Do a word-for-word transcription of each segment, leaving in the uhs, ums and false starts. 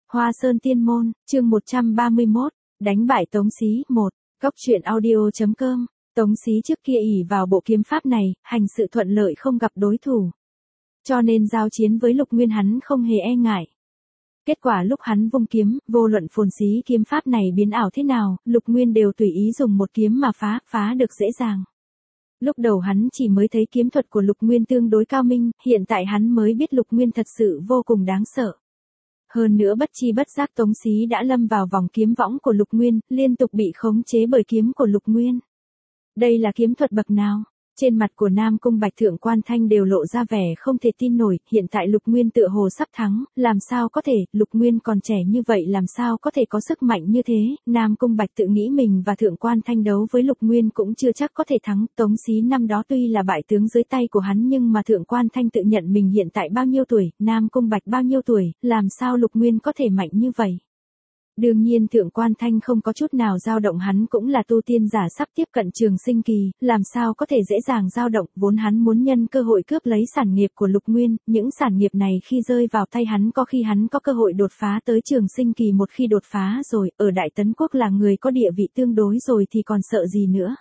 Hoa Sơn Tiên Môn, chương một trăm ba mươi mốt, đánh bại Tống Xí, một, Cốc truyện audio chấm com. Tống Xí trước kia ỷ vào bộ kiếm pháp này, hành sự thuận lợi không gặp đối thủ. Cho nên giao chiến với Lục Nguyên hắn không hề e ngại. Kết quả lúc hắn vung kiếm, vô luận Phồn Xí kiếm pháp này biến ảo thế nào, Lục Nguyên đều tùy ý dùng một kiếm mà phá, phá được dễ dàng. Lúc đầu hắn chỉ mới thấy kiếm thuật của Lục Nguyên tương đối cao minh, hiện tại hắn mới biết Lục Nguyên thật sự vô cùng đáng sợ. Hơn nữa bất chi bất giác Tống Xí đã lâm vào vòng kiếm võng của Lục Nguyên, liên tục bị khống chế bởi kiếm của Lục Nguyên. Đây là kiếm thuật bậc nào? Trên mặt của Nam Cung Bạch Thượng Quan Thanh đều lộ ra vẻ không thể tin nổi, hiện tại Lục Nguyên tựa hồ sắp thắng, làm sao có thể, Lục Nguyên còn trẻ như vậy làm sao có thể có sức mạnh như thế, Nam Cung Bạch tự nghĩ mình và Thượng Quan Thanh đấu với Lục Nguyên cũng chưa chắc có thể thắng, Tống Xí năm đó tuy là bại tướng dưới tay của hắn nhưng mà Thượng Quan Thanh tự nhận mình hiện tại bao nhiêu tuổi, Nam Cung Bạch bao nhiêu tuổi, làm sao Lục Nguyên có thể mạnh như vậy. Đương nhiên Thượng Quan Thanh không có chút nào dao động, hắn cũng là tu tiên giả sắp tiếp cận trường sinh kỳ, làm sao có thể dễ dàng dao động, vốn hắn muốn nhân cơ hội cướp lấy sản nghiệp của Lục Nguyên, những sản nghiệp này khi rơi vào tay hắn có khi hắn có cơ hội đột phá tới trường sinh kỳ, một khi đột phá rồi, ở Đại Tấn Quốc là người có địa vị tương đối rồi thì còn sợ gì nữa.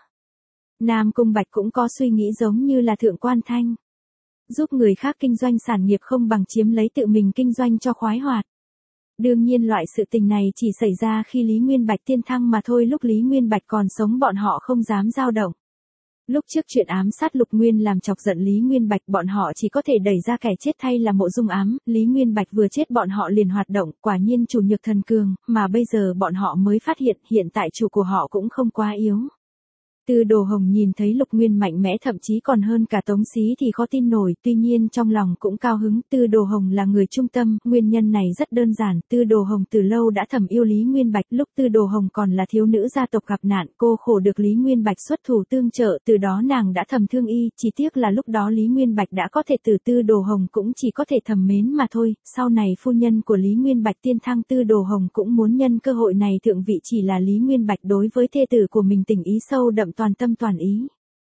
Nam Cung Bạch cũng có suy nghĩ giống như là Thượng Quan Thanh. Giúp người khác kinh doanh sản nghiệp không bằng chiếm lấy tự mình kinh doanh cho khoái hoạt. Đương nhiên loại sự tình này chỉ xảy ra khi Lý Nguyên Bạch tiên thăng mà thôi, lúc Lý Nguyên Bạch còn sống bọn họ không dám dao động. Lúc trước chuyện ám sát Lục Nguyên làm chọc giận Lý Nguyên Bạch, bọn họ chỉ có thể đẩy ra kẻ chết thay là Mộ Dung Ám, Lý Nguyên Bạch vừa chết bọn họ liền hoạt động, quả nhiên chủ nhược thần cường, mà bây giờ bọn họ mới phát hiện hiện tại chủ của họ cũng không quá yếu. Tư Đồ Hồng nhìn thấy Lục Nguyên mạnh mẽ thậm chí còn hơn cả Tống Xí thì khó tin nổi, tuy nhiên trong lòng cũng cao hứng, Tư Đồ Hồng là người trung tâm, nguyên nhân này rất đơn giản, Tư Đồ Hồng từ lâu đã thầm yêu Lý Nguyên Bạch, lúc Tư Đồ Hồng còn là thiếu nữ gia tộc gặp nạn, cô khổ được Lý Nguyên Bạch xuất thủ tương trợ, từ đó nàng đã thầm thương y, chỉ tiếc là lúc đó Lý Nguyên Bạch đã có thể từ Tư Đồ Hồng cũng chỉ có thể thầm mến mà thôi, sau này phu nhân của Lý Nguyên Bạch tiên thăng Tư Đồ Hồng cũng muốn nhân cơ hội này thượng vị, chỉ là Lý Nguyên Bạch đối với thê tử của mình tình ý sâu đậm toàn tâm toàn ý.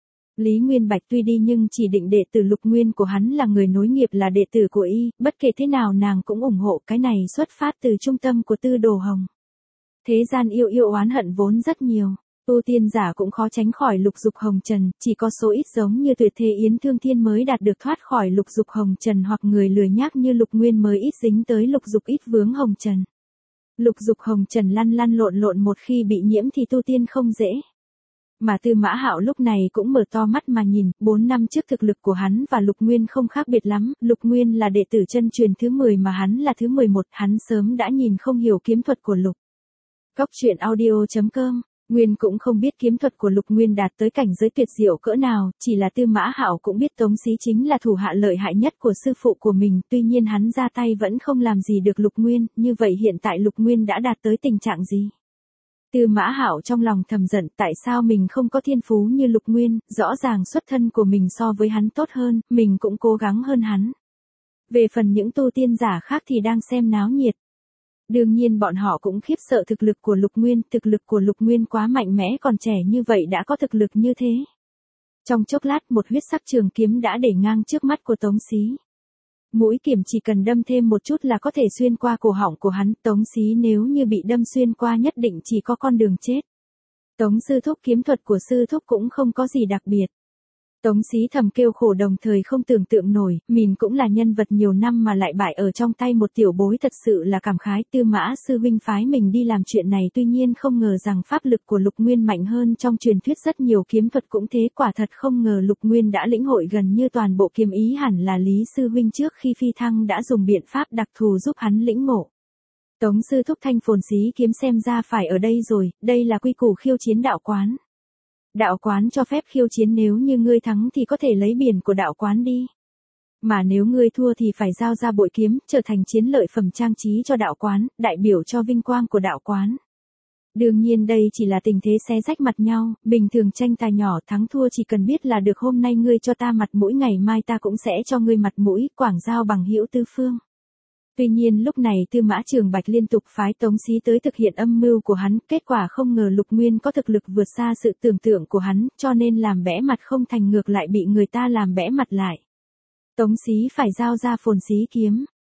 Lý Nguyên Bạch tuy đi nhưng chỉ định đệ tử Lục Nguyên của hắn là người nối nghiệp, là đệ tử của y, bất kể thế nào nàng cũng ủng hộ, cái này xuất phát từ trung tâm của Tư Đồ Hồng. Thế gian yêu yêu oán hận vốn rất nhiều, tu tiên giả cũng khó tránh khỏi lục dục hồng trần, chỉ có số ít giống như Tuyệt Thế Yến Thương Thiên mới đạt được thoát khỏi lục dục hồng trần, hoặc người lười nhác như Lục Nguyên mới ít dính tới lục dục ít vướng hồng trần. Lục dục hồng trần lăn lăn lộn lộn một khi bị nhiễm thì tu tiên không dễ. Mà Tư Mã Hạo lúc này cũng mở to mắt mà nhìn, bốn năm trước thực lực của hắn và Lục Nguyên không khác biệt lắm, Lục Nguyên là đệ tử chân truyền thứ mười mà hắn là thứ mười một, hắn sớm đã nhìn không hiểu kiếm thuật của Lục. Cốc truyện audio chấm com, Nguyên cũng không biết kiếm thuật của Lục Nguyên đạt tới cảnh giới tuyệt diệu cỡ nào, chỉ là Tư Mã Hạo cũng biết Tống Xí chính là thủ hạ lợi hại nhất của sư phụ của mình, tuy nhiên hắn ra tay vẫn không làm gì được Lục Nguyên, như vậy hiện tại Lục Nguyên đã đạt tới tình trạng gì? Tư Mã Hạo trong lòng thầm giận, tại sao mình không có thiên phú như Lục Nguyên, rõ ràng xuất thân của mình so với hắn tốt hơn, mình cũng cố gắng hơn hắn. Về phần những tu tiên giả khác thì đang xem náo nhiệt. Đương nhiên bọn họ cũng khiếp sợ thực lực của Lục Nguyên, thực lực của Lục Nguyên quá mạnh mẽ, còn trẻ như vậy đã có thực lực như thế. Trong chốc lát một huyết sắc trường kiếm đã để ngang trước mắt của Tống Xí. Mũi kiếm chỉ cần đâm thêm một chút là có thể xuyên qua cổ họng của hắn, Tống Xí nếu như bị đâm xuyên qua nhất định chỉ có con đường chết. Tống sư thúc, kiếm thuật của sư thúc cũng không có gì đặc biệt. Tống Xí thầm kêu khổ, đồng thời không tưởng tượng nổi, mình cũng là nhân vật nhiều năm mà lại bại ở trong tay một tiểu bối, thật sự là cảm khái. Tư Mã sư huynh phái mình đi làm chuyện này, tuy nhiên không ngờ rằng pháp lực của Lục Nguyên mạnh hơn trong truyền thuyết rất nhiều, kiếm thuật cũng thế, quả thật không ngờ Lục Nguyên đã lĩnh hội gần như toàn bộ kiếm ý, hẳn là Lý sư huynh trước khi phi thăng đã dùng biện pháp đặc thù giúp hắn lĩnh ngộ. Tống sư thúc, thanh Phồn Xí kiếm xem ra phải ở đây rồi, đây là quy củ khiêu chiến đạo quán. Đạo quán cho phép khiêu chiến, nếu như ngươi thắng thì có thể lấy biển của đạo quán đi. Mà nếu ngươi thua thì phải giao ra bội kiếm, trở thành chiến lợi phẩm trang trí cho đạo quán, đại biểu cho vinh quang của đạo quán. Đương nhiên đây chỉ là tình thế xé rách mặt nhau, bình thường tranh tài nhỏ, thắng thua chỉ cần biết là được, hôm nay ngươi cho ta mặt mũi, ngày mai ta cũng sẽ cho ngươi mặt mũi, quảng giao bằng hữu tư phương. Tuy nhiên lúc này Tư Mã Trường Bạch liên tục phái Tống Xí tới thực hiện âm mưu của hắn, kết quả không ngờ Lục Nguyên có thực lực vượt xa sự tưởng tượng của hắn, cho nên làm bẽ mặt không thành, ngược lại bị người ta làm bẽ mặt lại. Tống Xí phải giao ra Phồn Xí kiếm.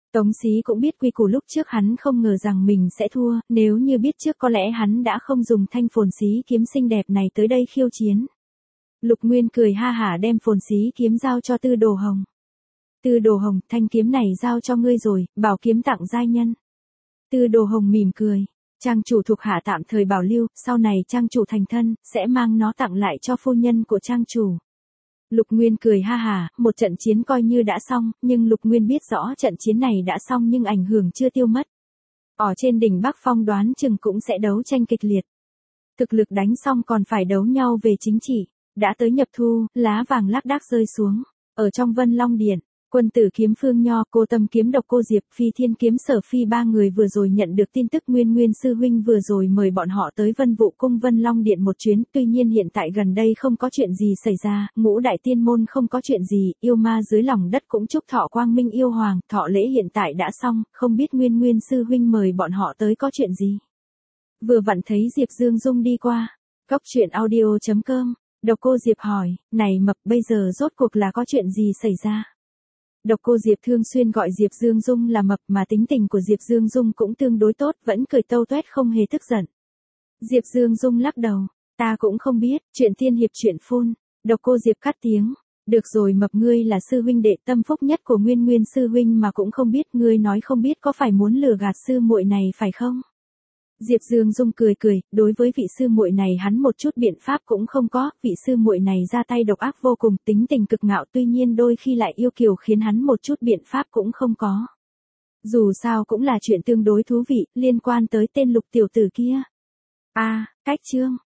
Tống Xí cũng biết quy củ, lúc trước hắn không ngờ rằng mình sẽ thua, nếu như biết trước có lẽ hắn đã không dùng thanh phồn xí kiếm xinh đẹp này tới đây khiêu chiến. Lục Nguyên cười ha hả đem phồn xí kiếm giao cho Tư Đồ Hồng. Tư Đồ Hồng, thanh kiếm này giao cho ngươi rồi, bảo kiếm tặng giai nhân. Tư Đồ Hồng mỉm cười, trang chủ thuộc hạ tạm thời bảo lưu, sau này trang chủ thành thân, sẽ mang nó tặng lại cho phu nhân của trang chủ. Lục Nguyên cười ha hả, một trận chiến coi như đã xong, nhưng Lục Nguyên biết rõ trận chiến này đã xong nhưng ảnh hưởng chưa tiêu mất. Ở trên đỉnh Bắc Phong đoán chừng cũng sẽ đấu tranh kịch liệt. Thực lực đánh xong còn phải đấu nhau về chính trị. Đã tới nhập thu, lá vàng lác đác rơi xuống. Ở trong Vân Long Điện, Quân Tử Kiếm Phương Nho, Cô Tâm Kiếm Độc Cô Diệp, Phi Thiên Kiếm Sở Phi ba người vừa rồi nhận được tin tức Nguyên Nguyên sư huynh vừa rồi mời bọn họ tới Vân Vũ Cung Vân Long Điện một chuyến, tuy nhiên hiện tại gần đây không có chuyện gì xảy ra, Ngũ Đại Tiên Môn không có chuyện gì, yêu ma dưới lòng đất cũng chúc thọ Quang Minh yêu hoàng, thọ lễ hiện tại đã xong, không biết Nguyên Nguyên sư huynh mời bọn họ tới có chuyện gì. Vừa vặn thấy Diệp Dương Dung đi qua. Cốc truyện audio chấm com. Độc Cô Diệp hỏi, này Mập, bây giờ rốt cuộc là có chuyện gì xảy ra? Độc Cô Diệp thường xuyên gọi Diệp Dương Dung là Mập, mà tính tình của Diệp Dương Dung cũng tương đối tốt, vẫn cười tâu tuét không hề tức giận. Diệp Dương Dung lắc đầu, ta cũng không biết, chuyện tiên hiệp chuyện phun. Độc Cô Diệp cắt tiếng, được rồi Mập, ngươi là sư huynh đệ tâm phúc nhất của Nguyên Nguyên sư huynh mà cũng không biết, ngươi nói không biết có phải muốn lừa gạt sư muội này phải không? Diệp Dương Dung cười cười, đối với vị sư muội này hắn một chút biện pháp cũng không có, vị sư muội này ra tay độc ác vô cùng, tính tình cực ngạo, tuy nhiên đôi khi lại yêu kiều khiến hắn một chút biện pháp cũng không có. Dù sao cũng là chuyện tương đối thú vị, liên quan tới tên Lục tiểu tử kia. A, à, cách chương.